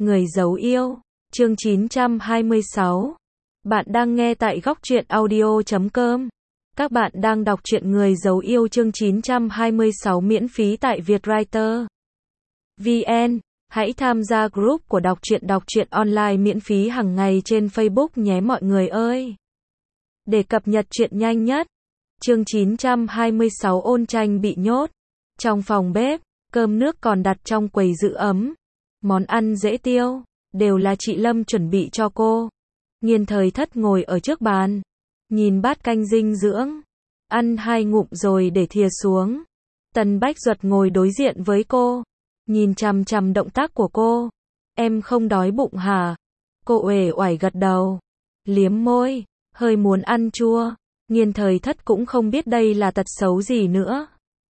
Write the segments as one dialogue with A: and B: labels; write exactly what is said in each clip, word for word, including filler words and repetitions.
A: Người giấu yêu, chương chín trăm hai mươi sáu. Bạn đang nghe tại góc truyện audio chấm com. Các bạn đang đọc truyện Người giấu yêu chương chín trăm hai mươi sáu miễn phí tại Vietwriter vê en. Hãy tham gia group của đọc truyện đọc truyện online miễn phí hàng ngày trên Facebook nhé mọi người ơi. Để cập nhật truyện nhanh nhất. Chương chín trăm hai mươi sáu Ôn Tranh bị nhốt trong phòng bếp, cơm nước còn đặt trong quầy giữ ấm. Món ăn dễ tiêu, đều là chị Lâm chuẩn bị cho cô. Nghiên Thời Thất ngồi ở trước bàn, nhìn bát canh dinh dưỡng, ăn hai ngụm rồi để thìa xuống. Tần Bách Duật ngồi đối diện với cô, nhìn chằm chằm động tác của cô. Em không đói bụng hả? Cô uể oải gật đầu, liếm môi, hơi muốn ăn chua. Nghiên Thời Thất cũng không biết đây là tật xấu gì nữa.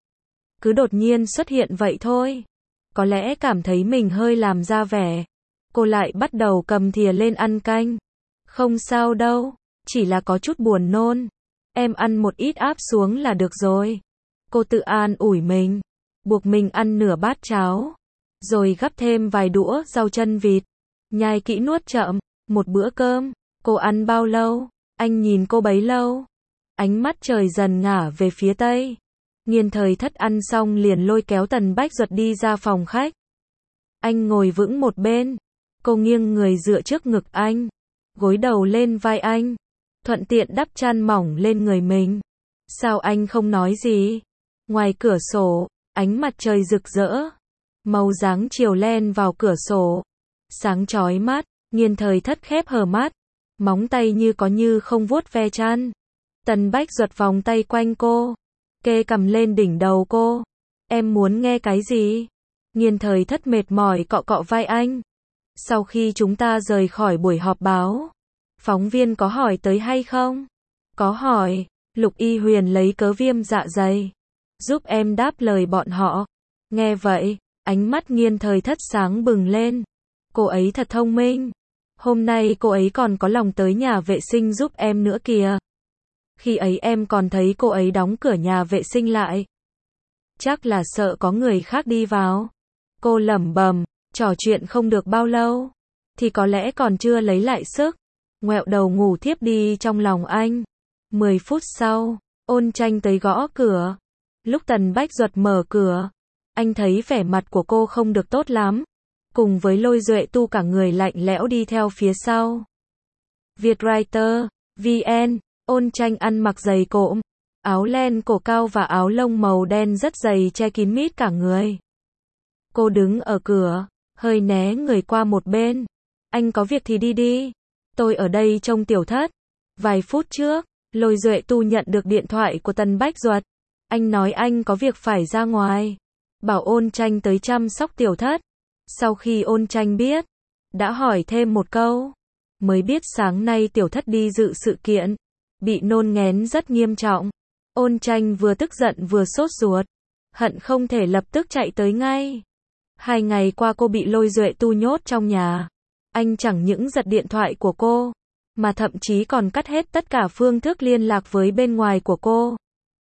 A: Cứ đột nhiên xuất hiện vậy thôi. Có lẽ cảm thấy mình hơi làm ra vẻ. Cô lại bắt đầu cầm thìa lên ăn canh. Không sao đâu, chỉ là có chút buồn nôn. Em ăn một ít áp xuống là được rồi. Cô tự an ủi mình, buộc mình ăn nửa bát cháo, rồi gắp thêm vài đũa rau chân vịt. Nhai kỹ nuốt chậm, một bữa cơm, cô ăn bao lâu, anh nhìn cô bấy lâu. Ánh mắt trời dần ngả về phía tây. Nghiên Thời Thất ăn xong liền lôi kéo Tần Bách Duật đi ra phòng khách. Anh ngồi vững một bên, cô nghiêng người dựa trước ngực anh, gối đầu lên vai anh, thuận tiện đắp chăn mỏng lên người mình. Sao anh không nói gì? Ngoài cửa sổ, ánh mặt trời rực rỡ, màu dáng chiều len vào cửa sổ, sáng chói mắt. Nghiên Thời Thất khép hờ mắt, móng tay như có như không vuốt ve chăn. Tần Bách Duật vòng tay quanh cô, kê cầm lên đỉnh đầu cô. Em muốn nghe cái gì? Nghiên Thời Thất mệt mỏi cọ cọ vai anh. Sau khi chúng ta rời khỏi buổi họp báo, phóng viên có hỏi tới hay không? Có hỏi. Lục Y Huyền lấy cớ viêm dạ dày, giúp em đáp lời bọn họ. Nghe vậy, ánh mắt Nghiên Thời Thất sáng bừng lên. Cô ấy thật thông minh. Hôm nay cô ấy còn có lòng tới nhà vệ sinh giúp em nữa kìa. Khi ấy em còn thấy cô ấy đóng cửa nhà vệ sinh lại. Chắc là sợ có người khác đi vào. Cô lẩm bẩm, trò chuyện không được bao lâu, thì có lẽ còn chưa lấy lại sức. Ngoẹo đầu ngủ thiếp đi trong lòng anh. Mười phút sau, Ôn Tranh tới gõ cửa. Lúc Tần Bách Duật mở cửa, anh thấy vẻ mặt của cô không được tốt lắm. Cùng với Lôi Duệ Tu cả người lạnh lẽo đi theo phía sau. Vietwriter vê en. Ôn Tranh ăn mặc giày cộm, áo len cổ cao và áo lông màu đen rất dày che kín mít cả người. Cô đứng ở cửa, hơi né người qua một bên. Anh có việc thì đi đi. Tôi ở đây trông Tiểu Thất. Vài phút trước, Lôi Duệ Tu nhận được điện thoại của Tần Bách Duật. Anh nói anh có việc phải ra ngoài, bảo Ôn Tranh tới chăm sóc Tiểu Thất. Sau khi Ôn Tranh biết, đã hỏi thêm một câu. Mới biết sáng nay Tiểu Thất đi dự sự kiện, bị nôn nghén rất nghiêm trọng. Ôn Tranh vừa tức giận vừa sốt ruột, hận không thể lập tức chạy tới ngay. Hai ngày qua cô bị Lôi Duệ Tu nhốt trong nhà. Anh chẳng những giật điện thoại của cô, mà thậm chí còn cắt hết tất cả phương thức liên lạc với bên ngoài của cô.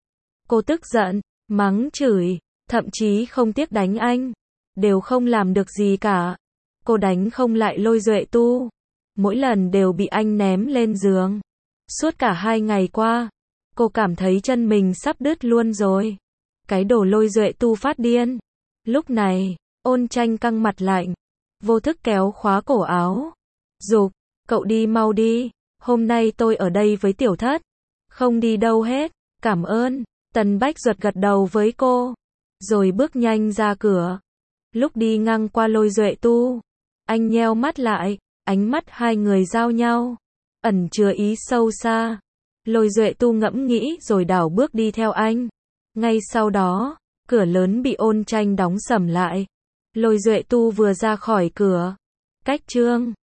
A: Cô tức giận, mắng chửi, thậm chí không tiếc đánh anh. Đều không làm được gì cả. Cô đánh không lại Lôi Duệ Tu. Mỗi lần đều bị anh ném lên giường. Suốt cả hai ngày qua, cô cảm thấy chân mình sắp đứt luôn rồi. Cái đồ Lôi Duệ Tu phát điên. Lúc này, Ôn Tranh căng mặt lạnh, vô thức kéo khóa cổ áo. Dục, cậu đi mau đi, hôm nay tôi ở đây với Tiểu Thất. Không đi đâu hết, cảm ơn. Tần Bách Duật gật đầu với cô, rồi bước nhanh ra cửa. Lúc đi ngang qua Lôi Duệ Tu, anh nheo mắt lại, ánh mắt hai người giao nhau, ẩn chứa ý sâu xa. Lôi Duệ Tu ngẫm nghĩ rồi đảo bước đi theo anh. Ngay sau đó, cửa lớn bị Ôn Tranh đóng sầm lại. Lôi Duệ Tu vừa ra khỏi cửa, cách chương